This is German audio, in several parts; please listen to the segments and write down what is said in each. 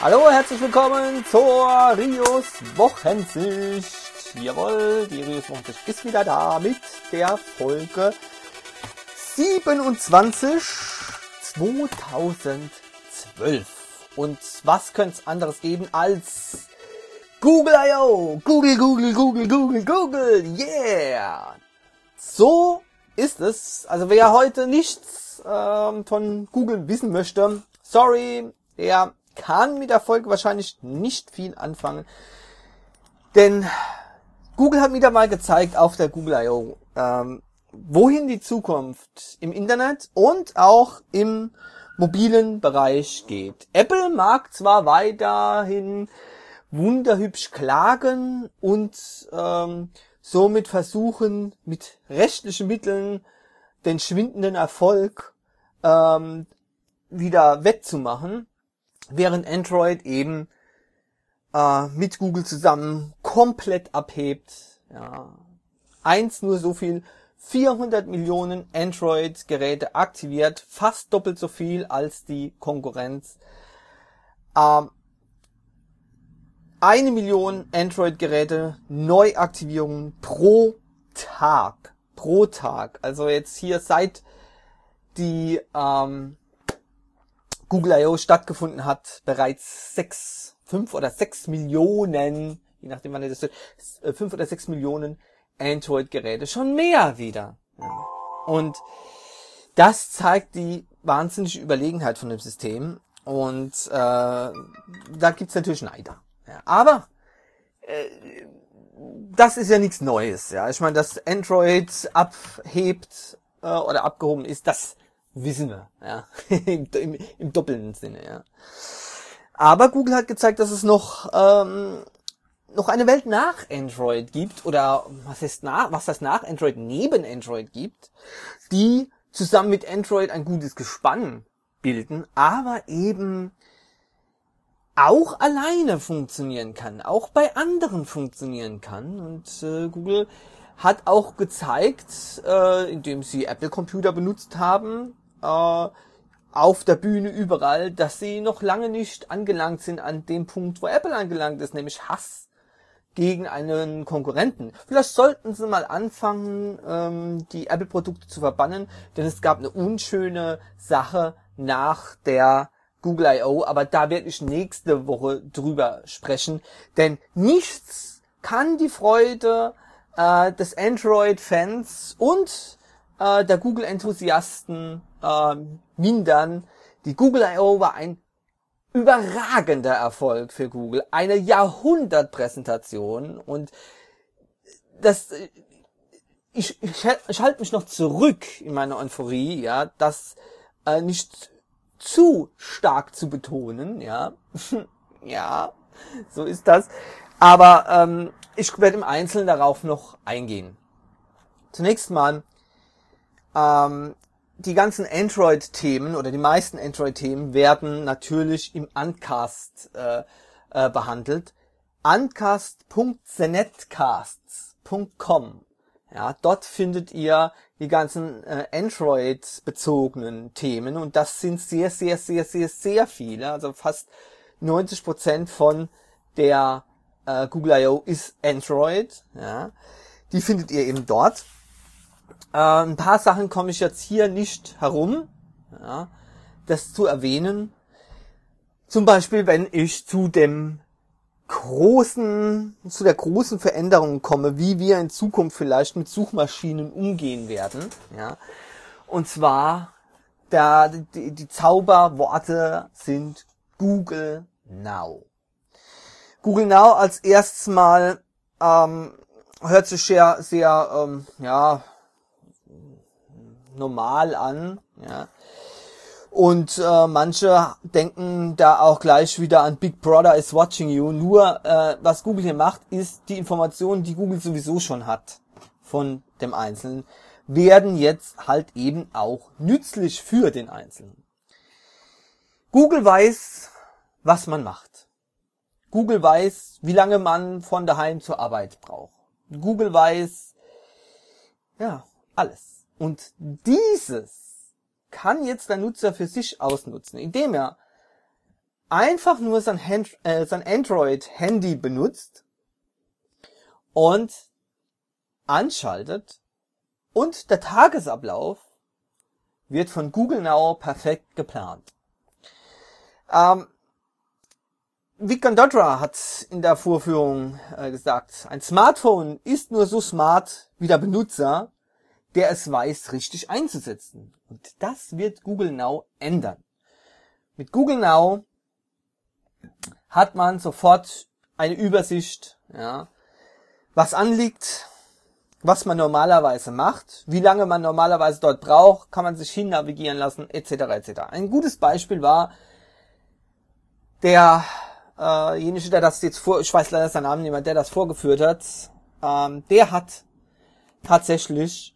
Hallo, herzlich willkommen zur Rios Wochensicht. Jawohl, die Rios Wochensicht ist wieder da mit der Folge 27 2012. Und was könnte es anderes geben als Google I.O. Google, yeah! So ist es. Also wer heute nichts von Google wissen möchte, sorry, der kann mit der Folge wahrscheinlich nicht viel anfangen. Denn Google hat wieder mal gezeigt auf der Google I.O., wohin die Zukunft im Internet und auch im mobilen Bereich geht. Apple mag zwar weiterhin wunderhübsch klagen und somit versuchen, mit rechtlichen Mitteln den schwindenden Erfolg wieder wettzumachen, während Android eben mit Google zusammen komplett abhebt. Ja. Nur so viel, 400 Millionen Android-Geräte aktiviert, fast doppelt so viel als die Konkurrenz. 1 Million Android-Geräte Neuaktivierungen pro Tag. Also jetzt hier seit die Google I.O. stattgefunden hat, bereits 5 oder 6 Millionen, je nachdem wann das ist, 5 oder 6 Millionen Android-Geräte, schon mehr wieder. Ja. Und das zeigt die wahnsinnige Überlegenheit von dem System. Und da gibt's natürlich Neider. Ja. Aber das ist ja nichts Neues. Ja, ich meine, dass Android abhebt oder abgehoben ist, das wissen wir. Ja, im doppelten Sinne. Ja. Aber Google hat gezeigt, dass es noch eine Welt nach Android gibt, oder was das nach Android neben Android gibt, die zusammen mit Android ein gutes Gespann bilden, aber eben auch alleine funktionieren kann, auch bei anderen funktionieren kann. Und Google hat auch gezeigt, indem sie Apple-Computer benutzt haben, auf der Bühne überall, dass sie noch lange nicht angelangt sind an dem Punkt, wo Apple angelangt ist, nämlich Hass gegen einen Konkurrenten. Vielleicht sollten sie mal anfangen, die Apple-Produkte zu verbannen, denn es gab eine unschöne Sache nach der Google I.O., aber da werde ich nächste Woche drüber sprechen, denn nichts kann die Freude des Android-Fans und der Google-Enthusiasten mindern. Die Google I.O. war ein überragender Erfolg für Google, eine Jahrhundertpräsentation, und ich halte mich noch zurück in meiner Euphorie, ja, das nicht zu stark zu betonen, ja, ja, so ist das, aber ich werde im Einzelnen darauf noch eingehen. Zunächst mal, die ganzen Android-Themen oder die meisten Android-Themen werden natürlich im Uncast behandelt. Uncast.zenetcasts.com. Ja, dort findet ihr die ganzen Android-bezogenen Themen, und das sind sehr viele. Also fast 90% von der Google I.O. ist Android. Ja, die findet ihr eben dort. Ein paar Sachen komme ich jetzt hier nicht herum, ja, das zu erwähnen. Zum Beispiel, wenn ich zu der großen Veränderung komme, wie wir in Zukunft vielleicht mit Suchmaschinen umgehen werden. Ja. Und zwar, die Zauberworte sind Google Now. Google Now als erstes Mal hört sich sehr normal an, ja. Und manche denken da auch gleich wieder an Big Brother is watching you. Nur was Google hier macht, ist, die Informationen, die Google sowieso schon hat von dem Einzelnen, werden jetzt halt eben auch nützlich für den Einzelnen. Google weiß, was man macht. Google weiß, wie lange man von daheim zur Arbeit braucht. Google weiß, ja, alles. Und dieses kann jetzt der Nutzer für sich ausnutzen, indem er einfach nur sein Android-Handy benutzt und anschaltet und der Tagesablauf wird von Google Now perfekt geplant. Vic Gondodra hat in der Vorführung gesagt, ein Smartphone ist nur so smart wie der Benutzer, der es weiß, richtig einzusetzen. Und das wird Google Now ändern. Mit Google Now hat man sofort eine Übersicht, ja, was anliegt, was man normalerweise macht, wie lange man normalerweise dort braucht, kann man sich hin navigieren lassen, etc. etc. Ein gutes Beispiel war derjenige, der das jetzt ich weiß leider seinen Namen nicht mehr, der das vorgeführt hat, der hat tatsächlich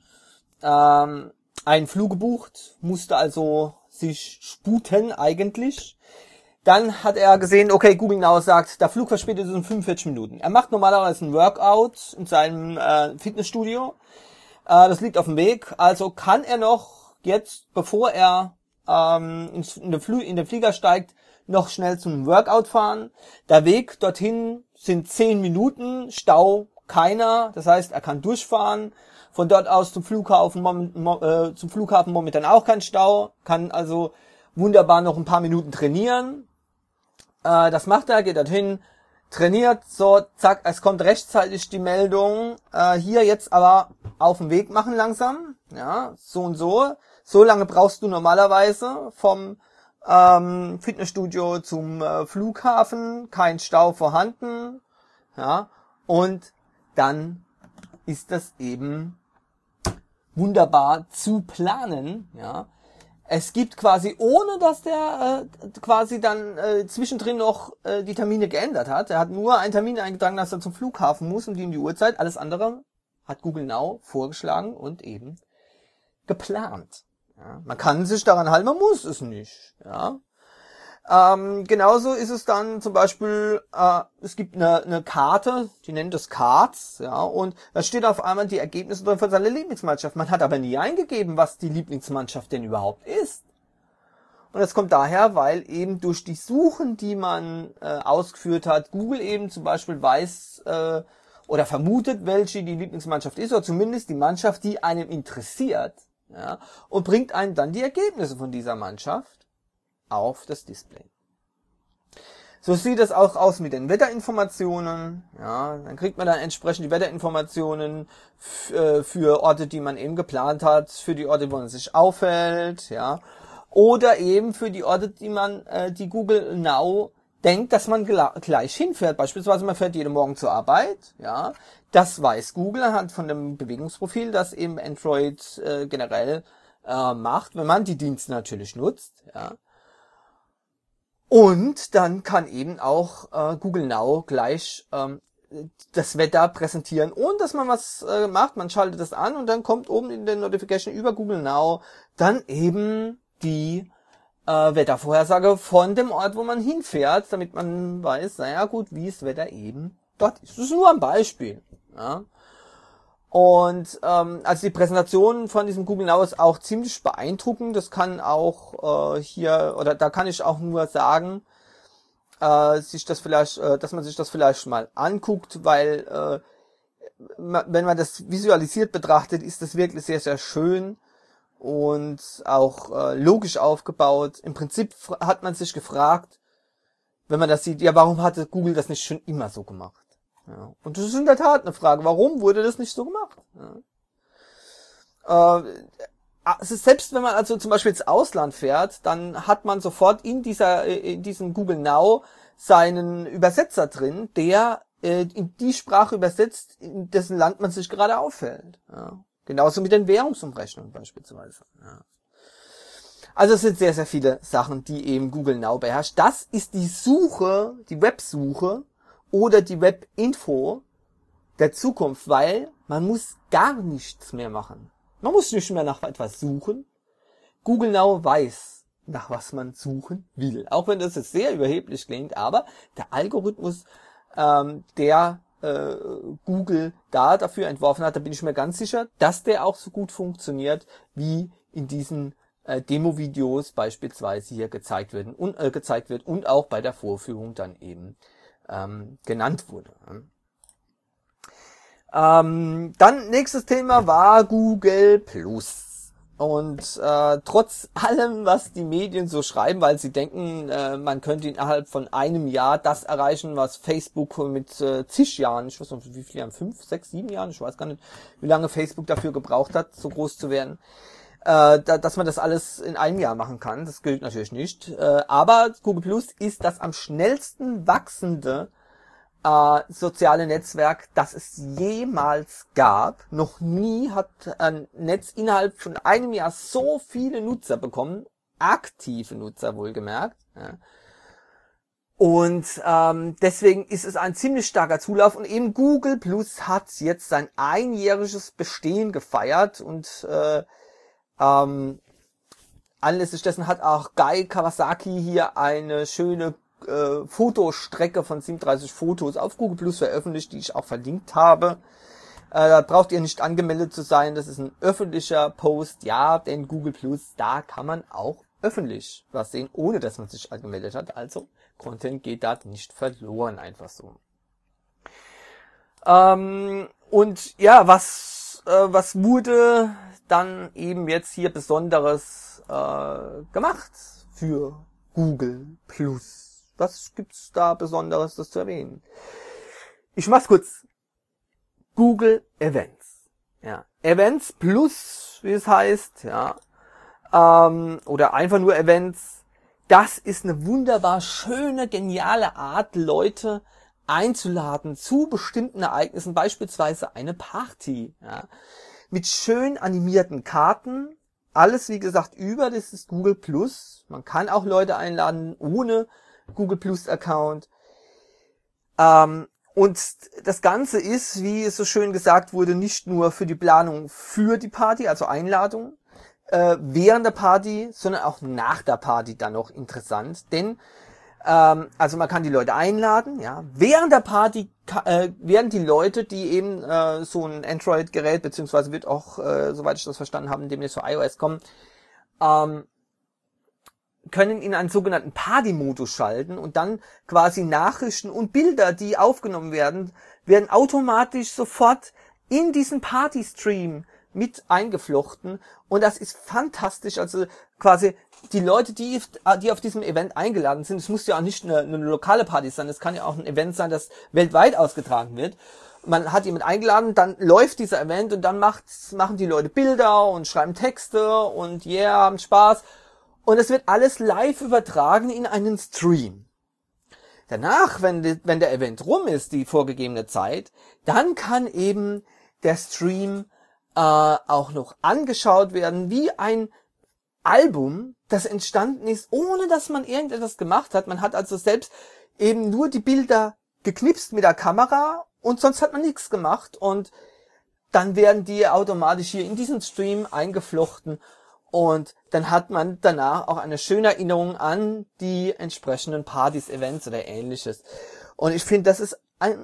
einen Flug gebucht, musste also sich sputen eigentlich. Dann hat er gesehen, okay, Google Now sagt, der Flug verspätet ist um 45 Minuten. Er macht normalerweise ein Workout in seinem Fitnessstudio. Das liegt auf dem Weg. Also kann er noch jetzt, bevor er in den Flieger steigt, noch schnell zum Workout fahren. Der Weg dorthin sind 10 Minuten, Stau keiner. Das heißt, er kann durchfahren. Von dort aus zum Flughafen momentan auch kein Stau. Kann also wunderbar noch ein paar Minuten trainieren. Das macht er, geht dorthin, trainiert, so, zack, es kommt rechtzeitig die Meldung, hier jetzt aber auf den Weg machen langsam, ja, so und so. So lange brauchst du normalerweise vom Fitnessstudio zum Flughafen, kein Stau vorhanden, ja, und dann ist das eben wunderbar zu planen, ja. Es gibt quasi, ohne dass der quasi dann zwischendrin noch die Termine geändert hat. Er hat nur einen Termin eingetragen, dass er zum Flughafen muss und die Uhrzeit. Alles andere hat Google Now vorgeschlagen und eben geplant. Ja, man kann sich daran halten, man muss es nicht. Ja. Genauso ist es dann zum Beispiel, es gibt eine Karte, die nennt es Cards, ja, und da steht auf einmal die Ergebnisse drin von seiner Lieblingsmannschaft. Man hat aber nie eingegeben, was die Lieblingsmannschaft denn überhaupt ist. Und das kommt daher, weil eben durch die Suchen, die man ausgeführt hat, Google eben zum Beispiel weiß oder vermutet, welche die Lieblingsmannschaft ist, oder zumindest die Mannschaft, die einem interessiert, ja, und bringt einem dann die Ergebnisse von dieser Mannschaft auf das Display. So sieht es auch aus mit den Wetterinformationen. Ja, dann kriegt man dann entsprechend die Wetterinformationen für Orte, die man eben geplant hat, für die Orte, wo man sich aufhält, ja, oder eben für die Orte, die Google Now denkt, dass man gleich hinfährt. Beispielsweise man fährt jeden Morgen zur Arbeit, ja, das weiß Google anhand von dem Bewegungsprofil, das eben Android generell macht, wenn man die Dienste natürlich nutzt, ja. Und dann kann eben auch Google Now gleich das Wetter präsentieren, ohne dass man was macht. Man schaltet das an und dann kommt oben in der Notification über Google Now dann eben die Wettervorhersage von dem Ort, wo man hinfährt, damit man weiß, naja gut, wie das Wetter eben dort ist. Das ist nur ein Beispiel. Ja. Und also die Präsentation von diesem Google Now ist auch ziemlich beeindruckend. Das kann auch da kann ich auch nur sagen, dass man sich das vielleicht mal anguckt, weil wenn man das visualisiert betrachtet, ist das wirklich sehr, sehr schön und auch logisch aufgebaut. Im Prinzip hat man sich gefragt, wenn man das sieht, ja, warum hatte Google das nicht schon immer so gemacht? Ja. Und das ist in der Tat eine Frage, warum wurde das nicht so gemacht? Ja. Also selbst wenn man also zum Beispiel ins Ausland fährt, dann hat man sofort in diesem Google Now seinen Übersetzer drin, der in die Sprache übersetzt, in dessen Land man sich gerade aufhält. Ja. Genauso mit den Währungsumrechnungen beispielsweise. Ja. Also es sind sehr, sehr viele Sachen, die eben Google Now beherrscht. Das ist die Suche, die Websuche, oder die Webinfo der Zukunft, weil man muss gar nichts mehr machen. Man muss nicht mehr nach etwas suchen. Google Now weiß, nach was man suchen will. Auch wenn das jetzt sehr überheblich klingt, aber der Algorithmus, der Google da dafür entworfen hat, da bin ich mir ganz sicher, dass der auch so gut funktioniert wie in diesen Demo-Videos beispielsweise hier gezeigt wird und auch bei der Vorführung dann eben genannt wurde. Dann nächstes Thema war Google Plus. Und trotz allem, was die Medien so schreiben, weil sie denken, man könnte innerhalb von einem Jahr das erreichen, was Facebook mit zig Jahren, ich weiß nicht wie viele Jahren, 5, 6, 7 Jahren, ich weiß gar nicht, wie lange Facebook dafür gebraucht hat, so groß zu werden, dass man das alles in einem Jahr machen kann. Das gilt natürlich nicht. Aber Google Plus ist das am schnellsten wachsende soziale Netzwerk, das es jemals gab. Noch nie hat ein Netz innerhalb von einem Jahr so viele Nutzer bekommen, aktive Nutzer wohlgemerkt. Ja. Und deswegen ist es ein ziemlich starker Zulauf und eben Google Plus hat jetzt sein einjähriges Bestehen gefeiert und anlässlich dessen hat auch Guy Kawasaki hier eine schöne Fotostrecke von 37 Fotos auf Google Plus veröffentlicht, die ich auch verlinkt habe. Da braucht ihr nicht angemeldet zu sein, das ist ein öffentlicher Post, ja, denn Google Plus, da kann man auch öffentlich was sehen, ohne dass man sich angemeldet hat, also Content geht da nicht verloren, einfach so. Und ja, was wurde dann eben jetzt hier Besonderes gemacht für Google Plus? Was gibt's da Besonderes, das zu erwähnen? Ich mach's kurz. Google Events. Ja. Events Plus, wie es heißt, ja. Oder einfach nur Events. Das ist eine wunderbar schöne, geniale Art, Leute einzuladen zu bestimmten Ereignissen, beispielsweise eine Party, ja. Mit schön animierten Karten. Alles, wie gesagt, das ist Google Plus. Man kann auch Leute einladen ohne Google Plus Account. Und das Ganze ist, wie es so schön gesagt wurde, nicht nur für die Planung für die Party, also Einladung, während der Party, sondern auch nach der Party dann noch interessant. Denn also man kann die Leute einladen, ja. Während der Party werden die Leute, die eben so ein Android-Gerät, beziehungsweise wird auch, soweit ich das verstanden habe, demnächst für iOS kommen, können in einen sogenannten Party-Modus schalten und dann quasi Nachrichten und Bilder, die aufgenommen werden automatisch sofort in diesen Party-Stream mit eingeflochten und das ist fantastisch. Also quasi die Leute, die auf diesem Event eingeladen sind, es muss ja auch nicht eine lokale Party sein, es kann ja auch ein Event sein, das weltweit ausgetragen wird. Man hat jemand eingeladen, dann läuft dieser Event und dann machen die Leute Bilder und schreiben Texte und haben Spaß. Und es wird alles live übertragen in einen Stream. Danach, wenn der Event rum ist, die vorgegebene Zeit, dann kann eben der Stream auch noch angeschaut werden wie ein Album, das entstanden ist, ohne dass man irgendetwas gemacht hat. Man hat also selbst eben nur die Bilder geknipst mit der Kamera und sonst hat man nichts gemacht. Und dann werden die automatisch hier in diesen Stream eingeflochten. Und dann hat man danach auch eine schöne Erinnerung an die entsprechenden Partys, Events oder ähnliches. Und ich finde, das ist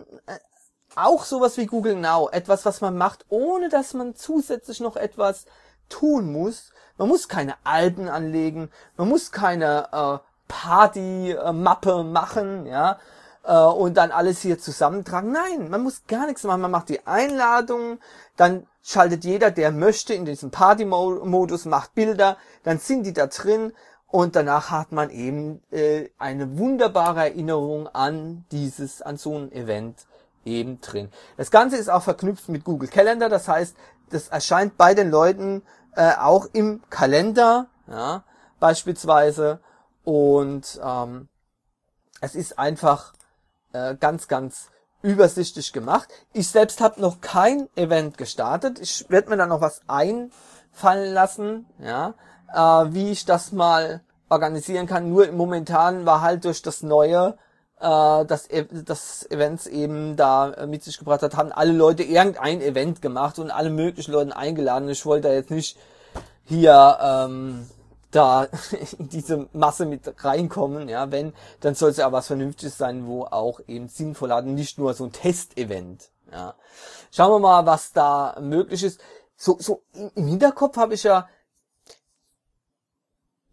auch sowas wie Google Now. Etwas, was man macht, ohne dass man zusätzlich noch etwas tun muss. Man muss keine Alben anlegen. Man muss keine Party-Mappe machen, ja. Und dann alles hier zusammentragen. Nein, man muss gar nichts machen. Man macht die Einladung, dann schaltet jeder, der möchte, in diesen Party-Modus, macht Bilder, dann sind die da drin und danach hat man eben eine wunderbare Erinnerung an so ein Event eben drin. Das Ganze ist auch verknüpft mit Google Calendar, das heißt, das erscheint bei den Leuten auch im Kalender, ja, beispielsweise und es ist einfach ganz, ganz übersichtlich gemacht. Ich selbst habe noch kein Event gestartet. Ich werde mir dann noch was einfallen lassen, ja, wie ich das mal organisieren kann. Nur momentan war halt durch das Neue, das Events eben da mit sich gebracht hat, haben alle Leute irgendein Event gemacht und alle möglichen Leute eingeladen. Ich wollte da jetzt nicht hier da in diese Masse mit reinkommen, ja, dann soll es ja was Vernünftiges sein, wo auch eben sinnvoll hat, nicht nur so ein Testevent, ja. Schauen wir mal, was da möglich ist. So im Hinterkopf habe ich ja,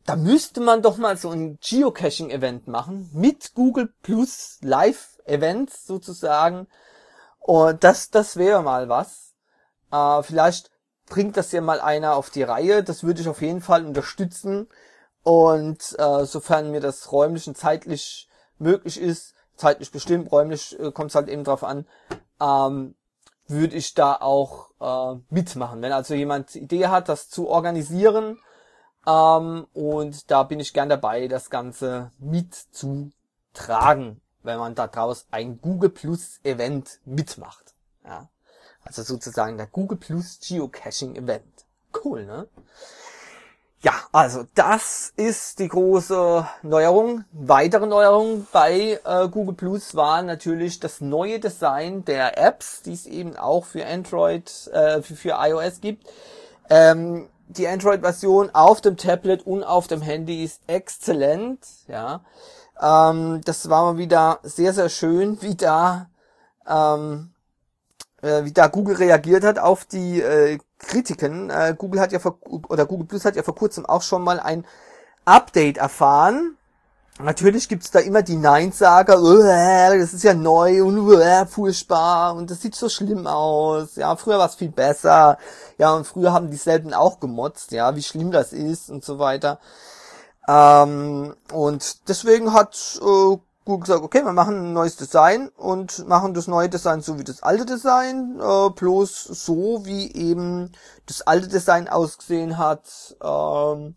da müsste man doch mal so ein Geocaching-Event machen mit Google Plus Live-Events sozusagen. Und das wäre mal was. Vielleicht bringt das ja mal einer auf die Reihe. Das würde ich auf jeden Fall unterstützen. Und sofern mir das räumlich und zeitlich möglich ist, zeitlich bestimmt, räumlich kommt es halt eben drauf an, würde ich da auch mitmachen. Wenn also jemand Idee hat, das zu organisieren, und da bin ich gern dabei, das Ganze mitzutragen, wenn man daraus ein Google Plus Event mitmacht. Ja. Also sozusagen der Google Plus Geocaching Event. Cool, ne? Ja, also das ist die große Neuerung. Weitere Neuerung bei Google Plus war natürlich das neue Design der Apps, die es eben auch für Android, für iOS gibt. Die Android-Version auf dem Tablet und auf dem Handy ist exzellent. Ja, das war mal wieder sehr, sehr schön, wie da Google reagiert hat auf die Kritiken. Google Plus hat ja vor kurzem auch schon mal ein Update erfahren. Natürlich gibt's da immer die Neinsager, das ist ja neu und furchtbar und das sieht so schlimm aus. Ja, früher war es viel besser. Ja, und früher haben dieselben auch gemotzt, ja, wie schlimm das ist und so weiter. Und deswegen hat Google gesagt, okay, wir machen ein neues Design und machen das neue Design so wie das alte Design, bloß so wie eben das alte Design ausgesehen hat, sagen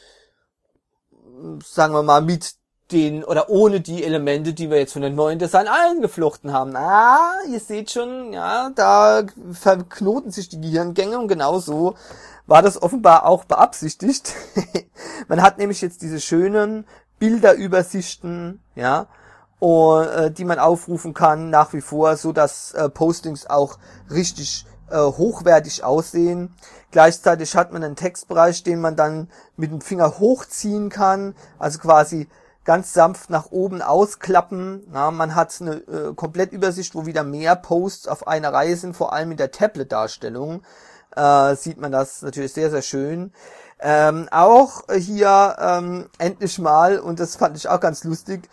wir mal mit den oder ohne die Elemente, die wir jetzt von dem neuen Design eingeflochten haben. Ihr seht schon, ja, da verknoten sich die Gehirngänge und genauso war das offenbar auch beabsichtigt. Man hat nämlich jetzt diese schönen Bilderübersichten, ja, die man aufrufen kann nach wie vor, so dass Postings auch richtig hochwertig aussehen. Gleichzeitig hat man einen Textbereich, den man dann mit dem Finger hochziehen kann, also quasi ganz sanft nach oben ausklappen. Ja, man hat eine Komplettübersicht, wo wieder mehr Posts auf einer Reihe sind, vor allem in der Tablet-Darstellung sieht man das natürlich sehr, sehr schön. Auch hier endlich mal, und das fand ich auch ganz lustig,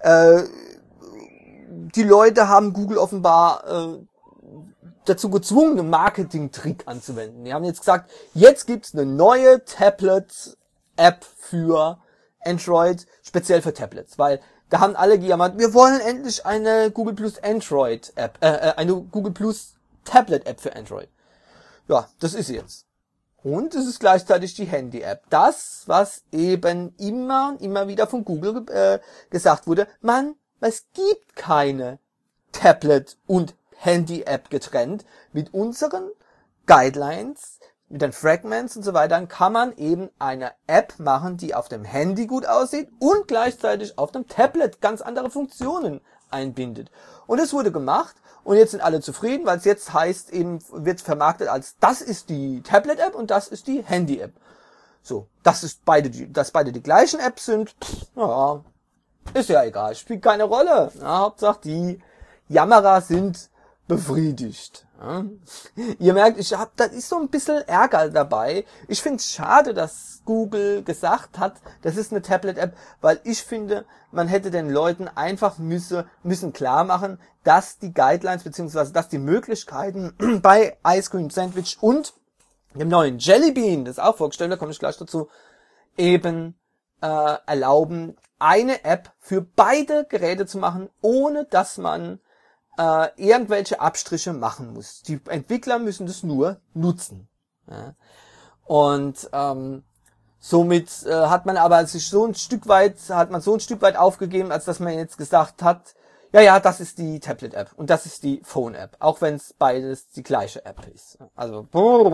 die Leute haben Google offenbar dazu gezwungen, einen Marketing-Trick anzuwenden. Die haben jetzt gesagt, jetzt gibt's eine neue Tablet-App für Android, speziell für Tablets, weil da haben alle gejammert, wir wollen endlich eine Google Plus Android-App, eine Google Plus Tablet-App für Android. Ja, das ist sie jetzt. Und es ist gleichzeitig die Handy-App. Das, was eben immer und immer wieder von Google gesagt wurde, es gibt keine Tablet- und Handy-App getrennt. Mit unseren Guidelines, mit den Fragments und so weiter, kann man eben eine App machen, die auf dem Handy gut aussieht und gleichzeitig auf dem Tablet ganz andere Funktionen einbindet. Und es wurde gemacht. Und jetzt sind alle zufrieden, weil es jetzt heißt, eben wird vermarktet als, das ist die Tablet-App und das ist die Handy-App. So, dass beide die gleichen Apps sind, ja, ist ja egal, spielt keine Rolle. Ja, Hauptsache die Jammerer sind befriedigt. Ja. Ihr merkt, da ist so ein bisschen Ärger dabei. Ich finde es schade, dass Google gesagt hat, das ist eine Tablet-App, weil ich finde, man hätte den Leuten einfach müssen klar machen, dass die Guidelines bzw. dass die Möglichkeiten bei Ice Cream Sandwich und dem neuen Jelly Bean, das ist auch vorgestellt, da komme ich gleich dazu, eben erlauben, eine App für beide Geräte zu machen, ohne dass man irgendwelche Abstriche machen muss. Die Entwickler müssen das nur nutzen. Ja. Und somit hat man so ein Stück weit aufgegeben, als dass man jetzt gesagt hat, ja, das ist die Tablet-App und das ist die Phone-App, auch wenn es beides die gleiche App ist. Also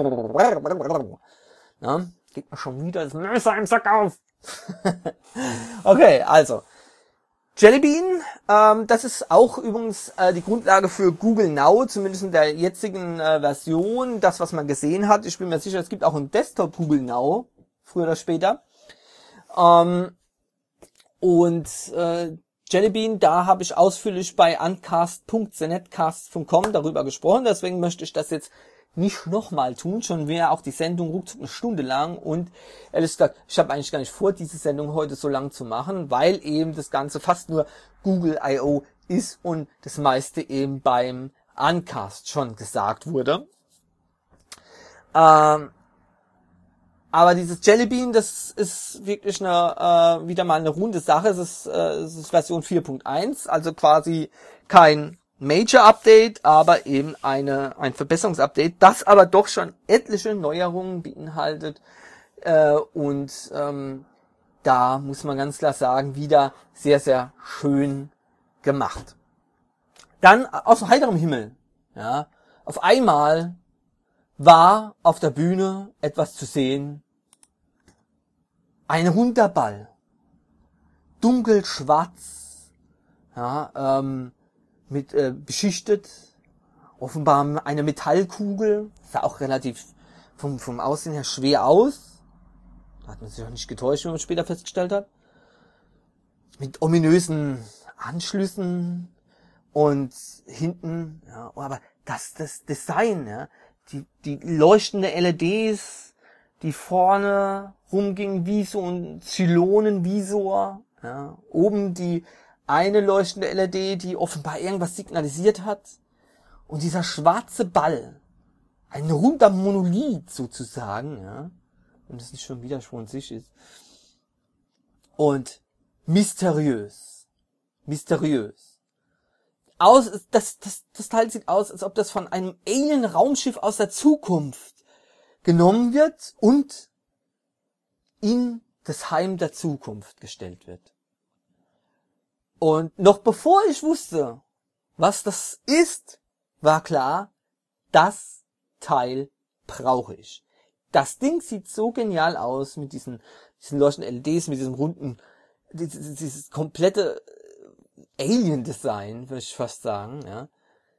ja, geht mir schon wieder das Messer im Sack auf. Okay, also Jelly Bean, das ist auch übrigens die Grundlage für Google Now, zumindest in der jetzigen Version, das, was man gesehen hat. Ich bin mir sicher, es gibt auch im Desktop Google Now, früher oder später. Jelly Bean, da habe ich ausführlich bei uncast.zenetcast.com darüber gesprochen, deswegen möchte ich das jetzt nicht nochmal tun, schon wäre auch die Sendung ruckzuck eine Stunde lang und ehrlich gesagt, ich habe eigentlich gar nicht vor, diese Sendung heute so lang zu machen, weil eben das Ganze fast nur Google I.O. ist und das meiste eben beim Uncast schon gesagt wurde. Aber dieses Jelly Bean, das ist wirklich wieder mal eine runde Sache. Es ist Version 4.1, also quasi kein Major-Update, aber eben ein Verbesserungsupdate, das aber doch schon etliche Neuerungen beinhaltet. Und da muss man ganz klar sagen, wieder sehr, sehr schön gemacht. Dann aus heiterem Himmel, ja, auf einmal war auf der Bühne etwas zu sehen. Ein runder Ball. Dunkelschwarz. Ja, mit beschichtet. Offenbar eine Metallkugel. Sah auch relativ vom Aussehen her schwer aus. Da hat man sich auch nicht getäuscht, wie man später festgestellt hat. Mit ominösen Anschlüssen. Und hinten, ja, aber das Design, ja, die leuchtende LEDs, die vorne rumgingen wie so ein Zylonenvisor, ja, oben die eine leuchtende LED, die offenbar irgendwas signalisiert hat, und dieser schwarze Ball, ein runder Monolith sozusagen, ja, und das nicht schon Widerspruch in sich ist, und mysteriös. Das Teil sieht aus, als ob das von einem Alien-Raumschiff aus der Zukunft genommen wird und in das Heim der Zukunft gestellt wird. Und noch bevor ich wusste, was das ist, war klar, das Teil brauche ich. Das Ding sieht so genial aus mit diesen leuchtenden LEDs, mit diesem runden, dieses komplette Alien-Design, würde ich fast sagen, ja.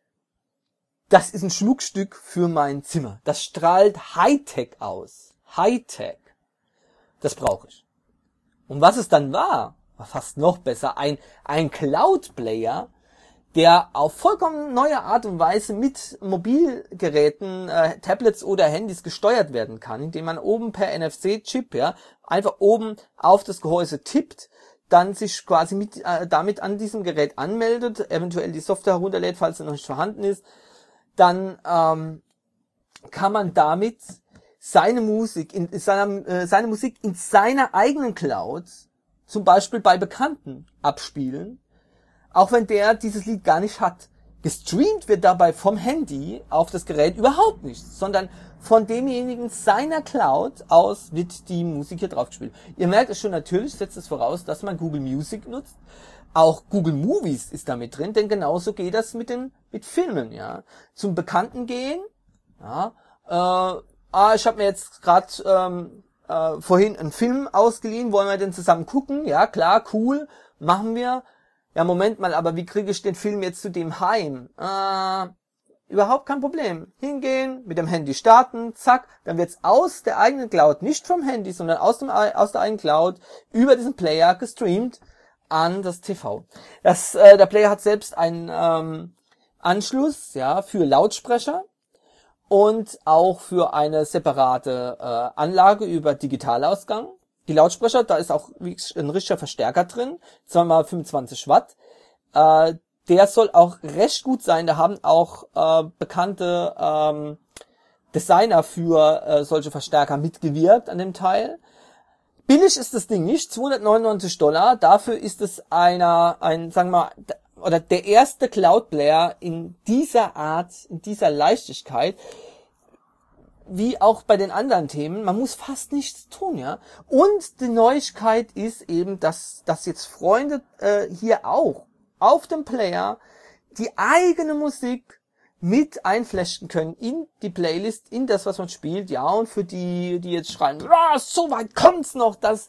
Das ist ein Schmuckstück für mein Zimmer. Das strahlt Hightech aus. Hightech. Das brauche ich. Und was es dann war fast noch besser. Ein Cloud-Player, der auf vollkommen neue Art und Weise mit Mobilgeräten, Tablets oder Handys gesteuert werden kann, indem man oben per NFC-Chip, ja, einfach oben auf das Gehäuse tippt, dann sich quasi damit an diesem Gerät anmeldet, eventuell die Software herunterlädt, falls sie noch nicht vorhanden ist, dann kann man damit seine Musik in seiner eigenen Cloud, zum Beispiel bei Bekannten, abspielen, auch wenn der dieses Lied gar nicht hat. Gestreamt wird dabei vom Handy auf das Gerät überhaupt nicht, sondern von demjenigen seiner Cloud aus wird die Musik hier drauf gespielt. Ihr merkt es schon, natürlich setzt es voraus, dass man Google Music nutzt. Auch Google Movies ist da mit drin, denn genauso geht das mit Filmen, ja. Zum Bekannten gehen, ja. Ich habe mir jetzt gerade vorhin einen Film ausgeliehen, wollen wir den zusammen gucken? Ja, klar, cool, machen wir. Ja, Moment mal, aber wie kriege ich den Film jetzt zu dem heim? Überhaupt kein Problem. Hingehen, mit dem Handy starten, zack, dann wird's aus der eigenen Cloud, nicht vom Handy, sondern aus der eigenen Cloud, über diesen Player gestreamt an das TV. Der Player hat selbst einen Anschluss, ja, für Lautsprecher und auch für eine separate Anlage über Digitalausgang. Die Lautsprecher, da ist auch ein richtiger Verstärker drin, 2x25 Watt. Der soll auch recht gut sein. Da haben auch bekannte Designer für solche Verstärker mitgewirkt an dem Teil. Billig ist das Ding nicht, $299. Dafür ist es der erste Cloud Player in dieser Art, in dieser Leichtigkeit, wie auch bei den anderen Themen. Man muss fast nichts tun, ja. Und die Neuigkeit ist eben, dass jetzt Freunde hier auch auf dem Player die eigene Musik mit einflechten können in die Playlist, in das, was man spielt, ja. Und für die jetzt schreien, so weit kommt's noch, dass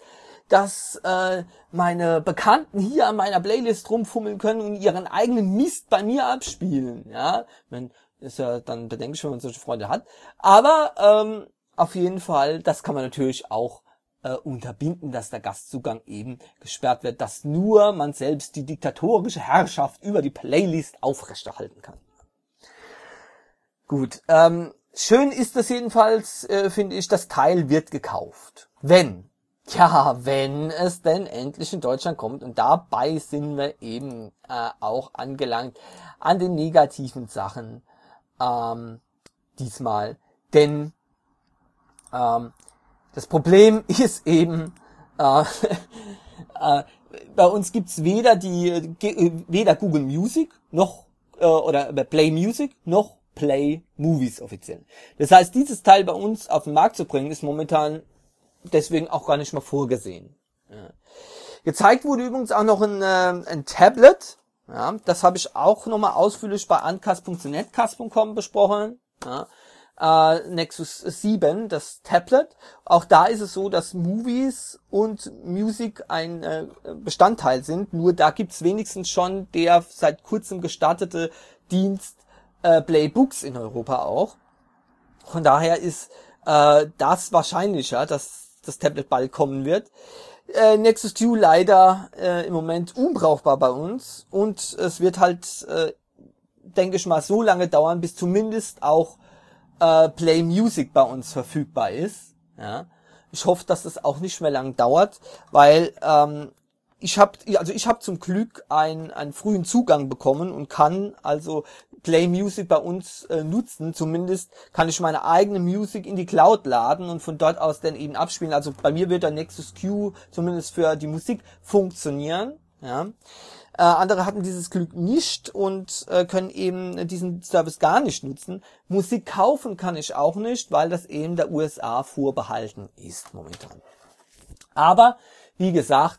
meine Bekannten hier an meiner Playlist rumfummeln können und ihren eigenen Mist bei mir abspielen, ja. Ist ja dann bedenklich, wenn man solche Freunde hat. Aber auf jeden Fall, das kann man natürlich auch unterbinden, dass der Gastzugang eben gesperrt wird, dass nur man selbst die diktatorische Herrschaft über die Playlist aufrechterhalten kann. Gut, schön ist es jedenfalls, finde ich, das Teil wird gekauft. Wenn es denn endlich in Deutschland kommt. Und dabei sind wir eben auch angelangt an den negativen Sachen diesmal. Denn das Problem ist eben, bei uns gibt's weder Google Music noch oder Play Music noch Play Movies offiziell. Das heißt, dieses Teil bei uns auf den Markt zu bringen, ist momentan deswegen auch gar nicht mal vorgesehen. Ja. Gezeigt wurde übrigens auch noch ein Tablet. Ja, das habe ich auch nochmal ausführlich bei uncast.net, cast.com besprochen. Ja. Nexus 7, das Tablet. Auch da ist es so, dass Movies und Music ein Bestandteil sind. Nur da gibt's wenigstens schon der seit kurzem gestartete Dienst Playbooks in Europa auch. Von daher ist das wahrscheinlicher, dass das Tablet bald kommen wird. Nexus Q leider im Moment unbrauchbar bei uns. Und es wird halt, denke ich mal, so lange dauern, bis zumindest auch Play Music bei uns verfügbar ist. Ja. Ich hoffe, dass das auch nicht mehr lang dauert, weil ich habe zum Glück einen frühen Zugang bekommen und kann also Play Music bei uns nutzen. Zumindest kann ich meine eigene Music in die Cloud laden und von dort aus dann eben abspielen. Also bei mir wird der Nexus Q zumindest für die Musik funktionieren. Ja. Andere hatten dieses Glück nicht und können eben diesen Service gar nicht nutzen. Musik kaufen kann ich auch nicht, weil das eben der USA vorbehalten ist momentan. Aber, wie gesagt,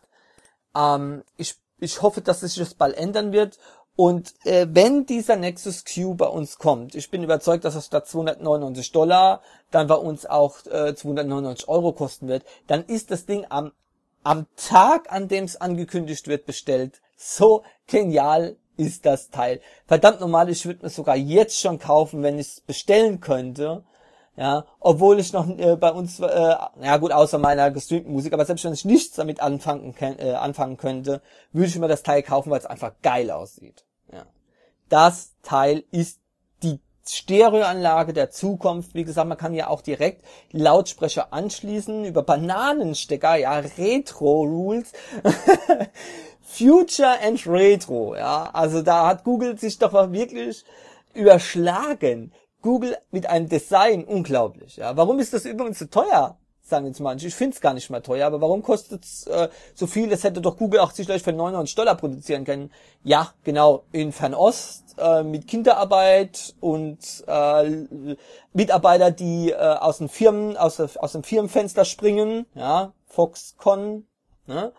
ich hoffe, dass sich das bald ändern wird. Und wenn dieser Nexus Q bei uns kommt, ich bin überzeugt, dass es statt $299 dann bei uns auch 299 € kosten wird, dann ist das Ding am Tag, an dem es angekündigt wird, bestellt. So genial ist das Teil. Verdammt normal, ich würde es sogar jetzt schon kaufen, wenn ich es bestellen könnte. Ja, obwohl ich noch bei uns, ja gut, außer meiner gestreamten Musik, aber selbst wenn ich nichts damit anfangen könnte, würde ich mir das Teil kaufen, weil es einfach geil aussieht. Ja. Das Teil ist die Stereoanlage der Zukunft. Wie gesagt, man kann ja auch direkt Lautsprecher anschließen über Bananenstecker, ja, Retro-Rules. Future and Retro, ja, also da hat Google sich doch mal wirklich überschlagen. Google mit einem Design, unglaublich, ja. Warum ist das übrigens so teuer, sagen jetzt manche. Ich finde es gar nicht mal teuer, aber warum kostet es so viel? Das hätte doch Google auch sicherlich für $99 produzieren können. Ja, genau, in Fernost, mit Kinderarbeit und Mitarbeiter, die aus dem Firmenfenster springen, ja, Foxconn, ne?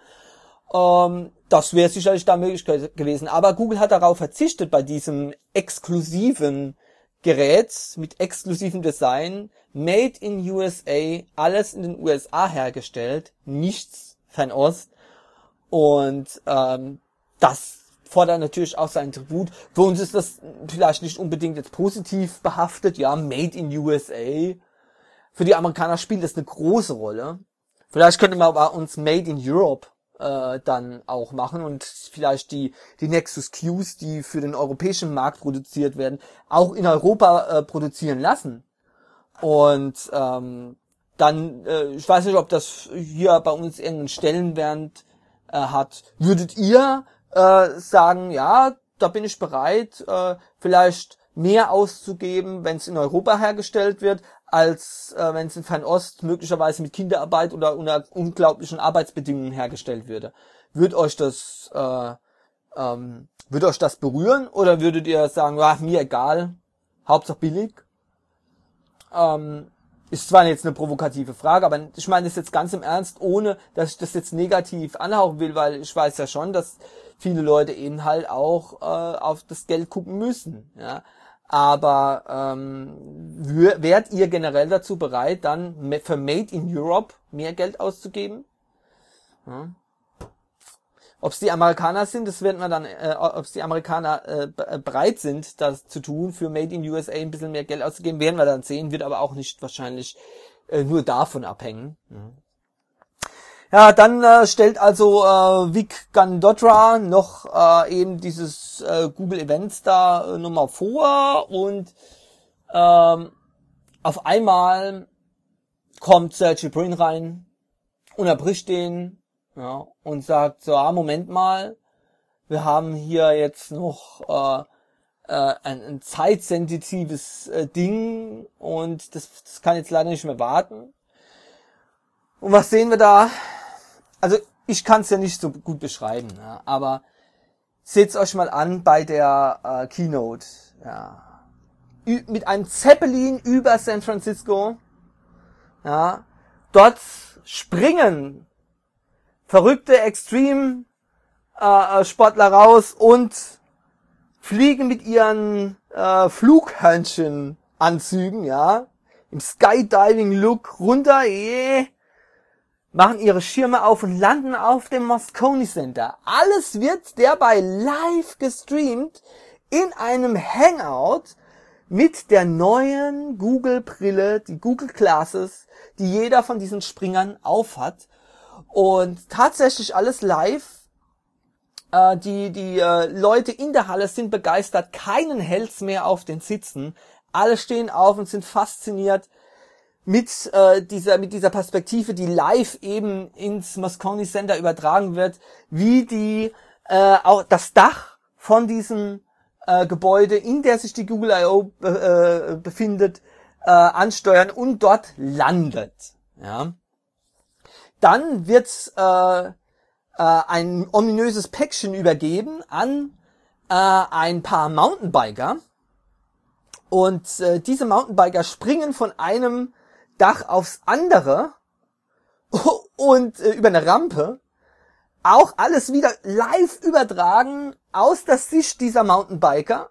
Das wäre sicherlich da möglich gewesen. Aber Google hat darauf verzichtet bei diesem exklusiven Gerät mit exklusivem Design, made in USA, alles in den USA hergestellt, nichts Fernost. Und das fordert natürlich auch seinen Tribut. Für uns ist das vielleicht nicht unbedingt jetzt positiv behaftet, ja, made in USA. Für die Amerikaner spielt das eine große Rolle. Vielleicht könnte man aber uns made in Europe dann auch machen und vielleicht die Nexus Qs, die für den europäischen Markt produziert werden, auch in Europa produzieren lassen. Und dann, ich weiß nicht, ob das hier bei uns irgendeinen Stellenwert hat. Würdet ihr sagen, ja, da bin ich bereit, vielleicht mehr auszugeben, wenn es in Europa hergestellt wird, als wenn es in Fernost möglicherweise mit Kinderarbeit oder unter unglaublichen Arbeitsbedingungen hergestellt würde. Wird euch das berühren oder würdet ihr sagen, ja, mir egal, Hauptsache billig? Ist zwar jetzt eine provokative Frage, aber ich meine das jetzt ganz im Ernst, ohne dass ich das jetzt negativ anhauchen will, weil ich weiß ja schon, dass viele Leute eben halt auch auf das Geld gucken müssen, ja. Aber wärt ihr generell dazu bereit, dann für Made in Europe mehr Geld auszugeben? Ja. Ob es die Amerikaner sind, das werden wir dann, ob es die Amerikaner bereit sind, das zu tun, für Made in USA ein bisschen mehr Geld auszugeben, werden wir dann sehen, wird aber auch nicht wahrscheinlich nur davon abhängen. Ja, dann stellt also Vic Gandotra noch eben dieses Google Events da nochmal vor und auf einmal kommt Sergey Brin rein, unterbricht den, ja, und sagt so, Moment mal, wir haben hier jetzt noch ein zeitsensitives Ding und das kann jetzt leider nicht mehr warten. Und was sehen wir da? Also ich kann es ja nicht so gut beschreiben, ja, aber seht's euch mal an bei der Keynote. Ja. Mit einem Zeppelin über San Francisco. Ja. Dort springen verrückte Extreme Sportler raus und fliegen mit ihren Flughörnchenanzügen, ja, im Skydiving-Look runter, machen ihre Schirme auf und landen auf dem Moscone Center. Alles wird dabei live gestreamt in einem Hangout mit der neuen Google-Brille, die Google Glasses, die jeder von diesen Springern aufhat. Und tatsächlich alles live. Die Leute in der Halle sind begeistert, keinen hält's mehr auf den Sitzen. Alle stehen auf und sind fasziniert mit dieser Perspektive, die live eben ins Moscone Center übertragen wird, wie die auch das Dach von diesem Gebäude, in der sich die Google I.O. befindet, ansteuern und dort landet. Ja. Dann wird ein ominöses Päckchen übergeben an ein paar Mountainbiker. Und diese Mountainbiker springen von einem Dach aufs andere und über eine Rampe. Auch alles wieder live übertragen aus der Sicht dieser Mountainbiker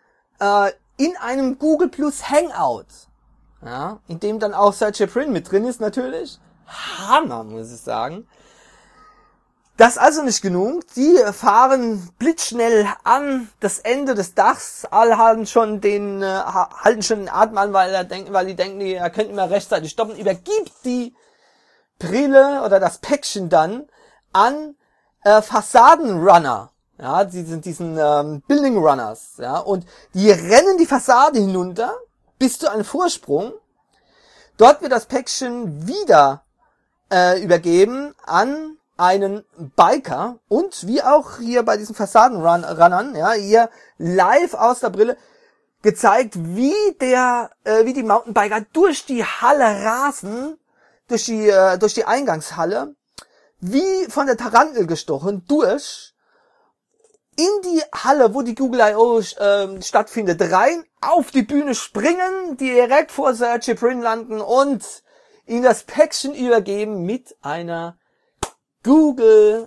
in einem Google Plus Hangout. Ja, in dem dann auch Sergey Brin mit drin ist natürlich. Hammer, muss ich sagen. Das ist also nicht genug. Die fahren blitzschnell an das Ende des Dachs. Alle halten schon den Atem an, weil die denken, die könnten immer rechtzeitig stoppen. Übergibt die Brille oder das Päckchen dann an Fassadenrunner. Ja, diesen Building Runners. Ja, und die rennen die Fassade hinunter bis zu einem Vorsprung. Dort wird das Päckchen wieder übergeben an einen Biker und wie auch hier bei diesen Fassadenrunnern, ja, hier live aus der Brille gezeigt, wie die Mountainbiker durch die Halle rasen, durch die Eingangshalle, wie von der Tarantel gestochen, durch in die Halle, wo die Google I.O. stattfindet, rein, auf die Bühne springen, direkt vor Sergey Brin landen und ihm das Päckchen übergeben mit einer Google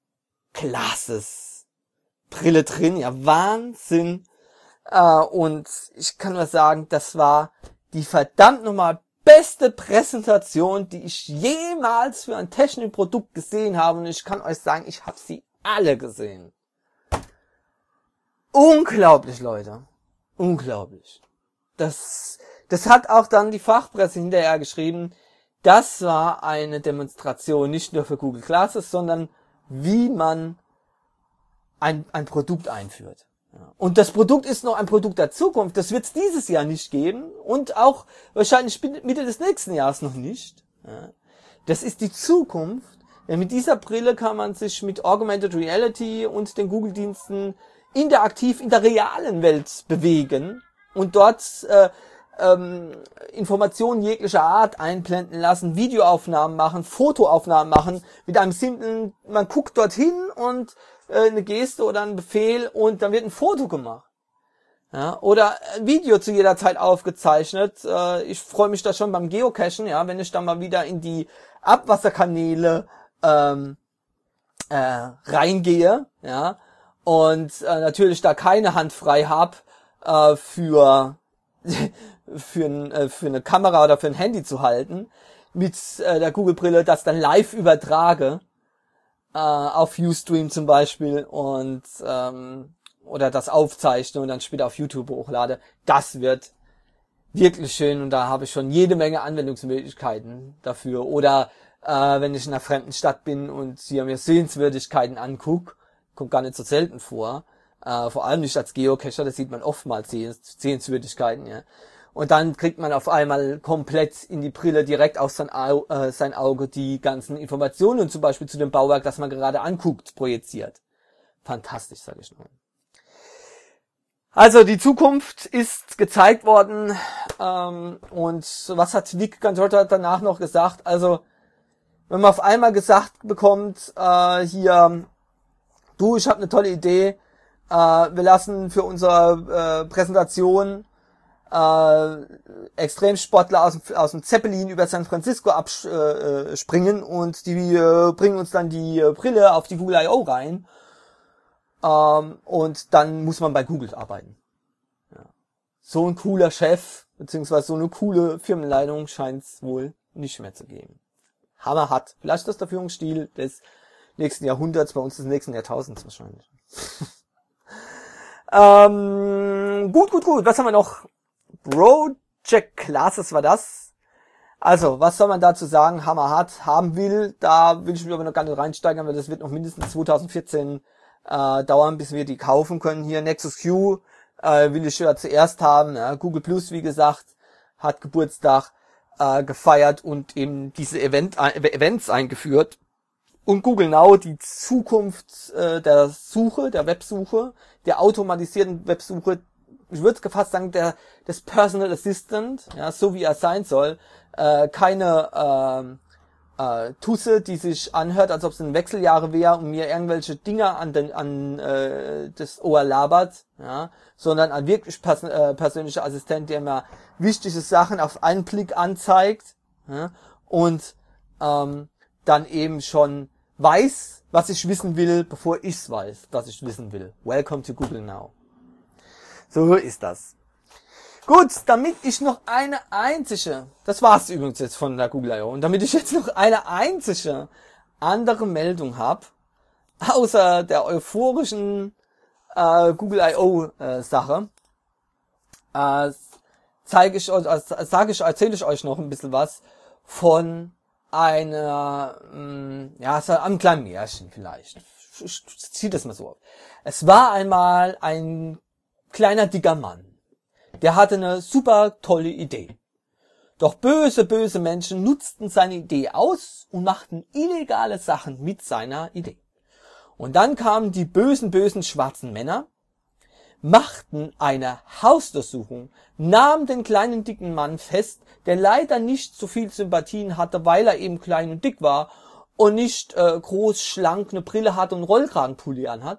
Glasses Brille drin. Ja, Wahnsinn. Und ich kann nur sagen, das war die verdammt nochmal beste Präsentation, die ich jemals für ein Technikprodukt gesehen habe. Und ich kann euch sagen, ich habe sie alle gesehen. Unglaublich, Leute. Unglaublich. Das hat auch dann die Fachpresse hinterher geschrieben. Das war eine Demonstration nicht nur für Google Glasses, sondern wie man ein Produkt einführt. Ja. Und das Produkt ist noch ein Produkt der Zukunft. Das wird es dieses Jahr nicht geben und auch wahrscheinlich Mitte des nächsten Jahres noch nicht. Ja. Das ist die Zukunft. Ja, mit dieser Brille kann man sich mit Augmented Reality und den Google-Diensten interaktiv in der realen Welt bewegen und dort Informationen jeglicher Art einblenden lassen, Videoaufnahmen machen, Fotoaufnahmen machen, mit einem simplen, man guckt dorthin und eine Geste oder ein Befehl und dann wird ein Foto gemacht. Ja, oder ein Video zu jeder Zeit aufgezeichnet. Ich freue mich da schon beim Geocachen, ja, wenn ich dann mal wieder in die Abwasserkanäle reingehe, ja, und natürlich da keine Hand frei habe für eine Kamera oder für ein Handy zu halten, mit der Google-Brille das dann live übertrage, auf Ustream zum Beispiel und oder das aufzeichne und dann später auf YouTube hochlade. Das wird wirklich schön und da habe ich schon jede Menge Anwendungsmöglichkeiten dafür. Oder wenn ich in einer fremden Stadt bin und hier mir Sehenswürdigkeiten angucke, kommt gar nicht so selten vor, vor allem nicht als Geocacher, das sieht man oftmals Sehenswürdigkeiten, ja. Und dann kriegt man auf einmal komplett in die Brille direkt auf sein Auge die ganzen Informationen, zum Beispiel zu dem Bauwerk, das man gerade anguckt, projiziert. Fantastisch, sage ich nur. Also die Zukunft ist gezeigt worden, und was hat Nick Cantotta danach noch gesagt? Also wenn man auf einmal gesagt bekommt, hier, du, ich habe eine tolle Idee, wir lassen für unsere Präsentation Extremsportler aus dem Zeppelin über San Francisco abspringen und die bringen uns dann die Brille auf die Google I.O. rein. Und dann muss man bei Google arbeiten. Ja. So ein cooler Chef, beziehungsweise so eine coole Firmenleitung scheint es wohl nicht mehr zu geben. Hammerhart. Vielleicht ist das der Führungsstil des nächsten Jahrhunderts, bei uns des nächsten Jahrtausends wahrscheinlich. Gut. Was haben wir noch? Project Classes war das. Also, was soll man dazu sagen? Hammerhart haben will. Da will ich mich aber noch gar nicht reinsteigern, weil das wird noch mindestens 2014 dauern, bis wir die kaufen können. Hier Nexus Q will ich ja zuerst haben. Ja, Google Plus, wie gesagt, hat Geburtstag gefeiert und eben diese Events eingeführt. Und Google Now, die Zukunft der Suche, der Websuche, der automatisierten Websuche, ich würde fast sagen, des Personal Assistant, ja, so wie er sein soll. Keine Tusse, die sich anhört, als ob es ein Wechseljahre wäre und mir irgendwelche Dinge an das Ohr labert, ja, sondern ein wirklich persönlicher Assistent, der mir wichtige Sachen auf einen Blick anzeigt, ja, und dann eben schon weiß, was ich wissen will, bevor ich es weiß, was ich wissen will. Welcome to Google Now. So ist das. Gut, damit ich noch eine einzige, das war's übrigens jetzt von der Google I.O., und damit ich jetzt noch eine einzige andere Meldung habe, außer der euphorischen Google I.O. Sache, erzähle ich euch noch ein bisschen was von einer, einem kleinen Märchen vielleicht. Ich ziehe das mal so auf. Es war einmal ein kleiner dicker Mann. Der hatte eine super tolle Idee. Doch böse Menschen nutzten seine Idee aus und machten illegale Sachen mit seiner Idee. Und dann kamen die bösen schwarzen Männer, machten eine Hausdurchsuchung, nahmen den kleinen dicken Mann fest, der leider nicht so viel Sympathien hatte, weil er eben klein und dick war und nicht groß, schlank, eine Brille hat und einen Rollkragenpulli anhat.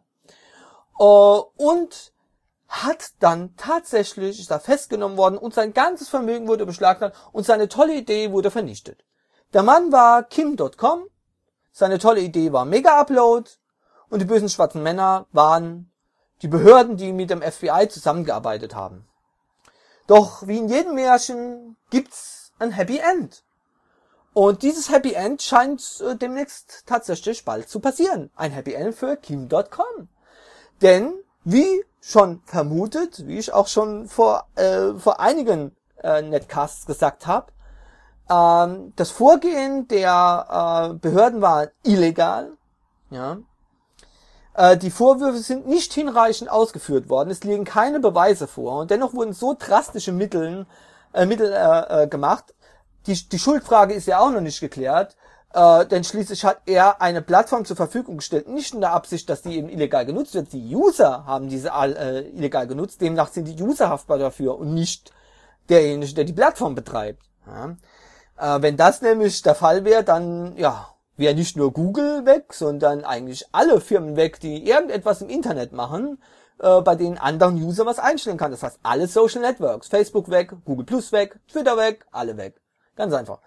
Und hat dann tatsächlich, ist da festgenommen worden und sein ganzes Vermögen wurde beschlagnahmt und seine tolle Idee wurde vernichtet. Der Mann war Kim.com, seine tolle Idee war Mega Upload und die bösen schwarzen Männer waren die Behörden, die mit dem FBI zusammengearbeitet haben. Doch wie in jedem Märchen gibt's ein Happy End. Und dieses Happy End scheint demnächst tatsächlich bald zu passieren. Ein Happy End für Kim.com. Denn wie schon vermutet, wie ich auch schon vor einigen Netcasts gesagt habe, das Vorgehen der Behörden war illegal. Ja. Die Vorwürfe sind nicht hinreichend ausgeführt worden, es liegen keine Beweise vor und dennoch wurden so drastische Mittel gemacht. Die Schuldfrage ist ja auch noch nicht geklärt. Denn schließlich hat er eine Plattform zur Verfügung gestellt, nicht in der Absicht, dass die eben illegal genutzt wird. Die User haben diese illegal genutzt, demnach sind die User haftbar dafür und nicht derjenige, der die Plattform betreibt. Ja. Wenn das nämlich der Fall wäre, dann wäre nicht nur Google weg, sondern eigentlich alle Firmen weg, die irgendetwas im Internet machen, bei denen anderen User was einstellen kann. Das heißt, alle Social Networks, Facebook weg, Google Plus weg, Twitter weg, alle weg. Ganz einfach.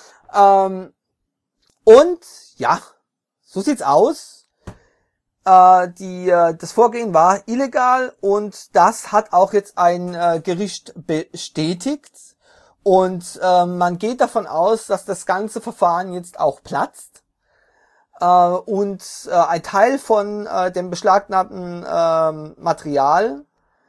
Und ja, so sieht's aus. Das Vorgehen war illegal und das hat auch jetzt ein Gericht bestätigt. Und man geht davon aus, dass das ganze Verfahren jetzt auch platzt. Und ein Teil von dem beschlagnahmten Material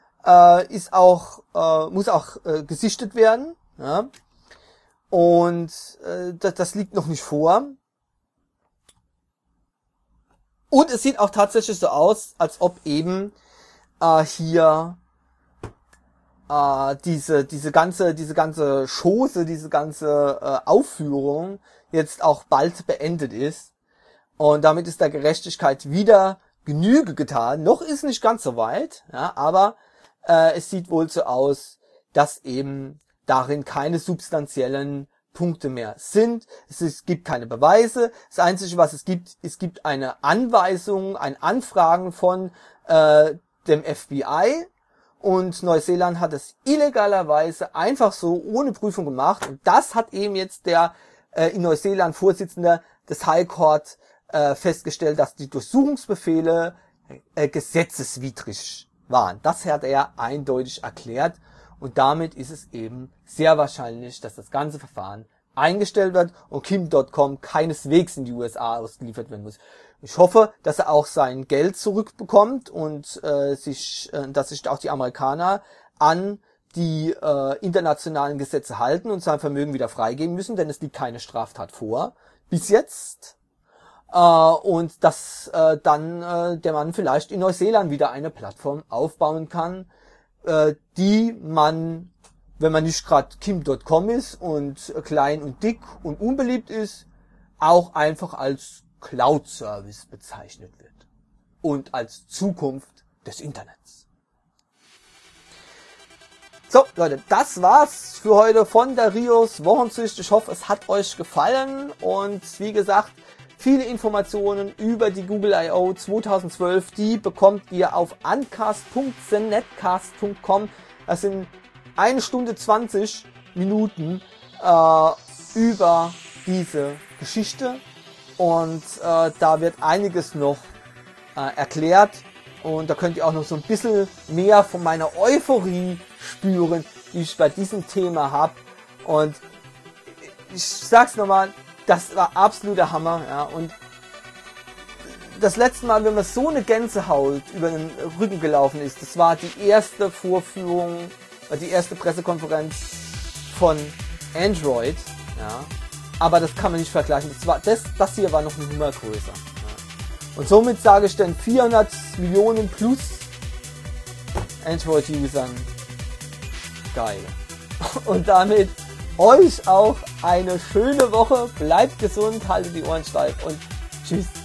muss auch gesichtet werden. Ja? Und das liegt noch nicht vor. Und es sieht auch tatsächlich so aus, als ob eben hier diese ganze Chose, diese ganze Aufführung jetzt auch bald beendet ist. Und damit ist der Gerechtigkeit wieder Genüge getan. Noch ist nicht ganz so weit, ja, aber es sieht wohl so aus, dass eben darin keine substanziellen Punkte mehr sind. Es gibt keine Beweise. Das Einzige, was es gibt eine Anweisung, ein Anfragen von dem FBI. Und Neuseeland hat es illegalerweise einfach so ohne Prüfung gemacht. Und das hat eben jetzt der in Neuseeland Vorsitzende des High Court festgestellt, dass die Durchsuchungsbefehle gesetzeswidrig waren. Das hat er eindeutig erklärt. Und damit ist es eben sehr wahrscheinlich, dass das ganze Verfahren eingestellt wird und Kim.com keineswegs in die USA ausgeliefert werden muss. Ich hoffe, dass er auch sein Geld zurückbekommt und dass sich auch die Amerikaner an die internationalen Gesetze halten und sein Vermögen wieder freigeben müssen, denn es liegt keine Straftat vor. Bis jetzt. Und dass dann der Mann vielleicht in Neuseeland wieder eine Plattform aufbauen kann, die man, wenn man nicht gerade Kim.com ist und klein und dick und unbeliebt ist, auch einfach als Cloud-Service bezeichnet wird und als Zukunft des Internets. So, Leute, das war's für heute von der Rios Wochensicht. Ich hoffe, es hat euch gefallen und wie gesagt, viele Informationen über die Google I.O. 2012, die bekommt ihr auf uncast.zenetcast.com. Das sind 1 Stunde 20 Minuten über diese Geschichte und da wird einiges noch erklärt und da könnt ihr auch noch so ein bisschen mehr von meiner Euphorie spüren, die ich bei diesem Thema habe. Und ich sag's nochmal, das war absoluter Hammer, ja, und das letzte Mal, wenn mir so eine Gänsehaut über den Rücken gelaufen ist, das war die erste Vorführung, die erste Pressekonferenz von Android, ja, aber das kann man nicht vergleichen, das hier war noch eine Nummer größer, ja. Und somit sage ich dann 400 Millionen plus Android-Usern, geil. Und damit euch auch eine schöne Woche, bleibt gesund, haltet die Ohren steif und tschüss.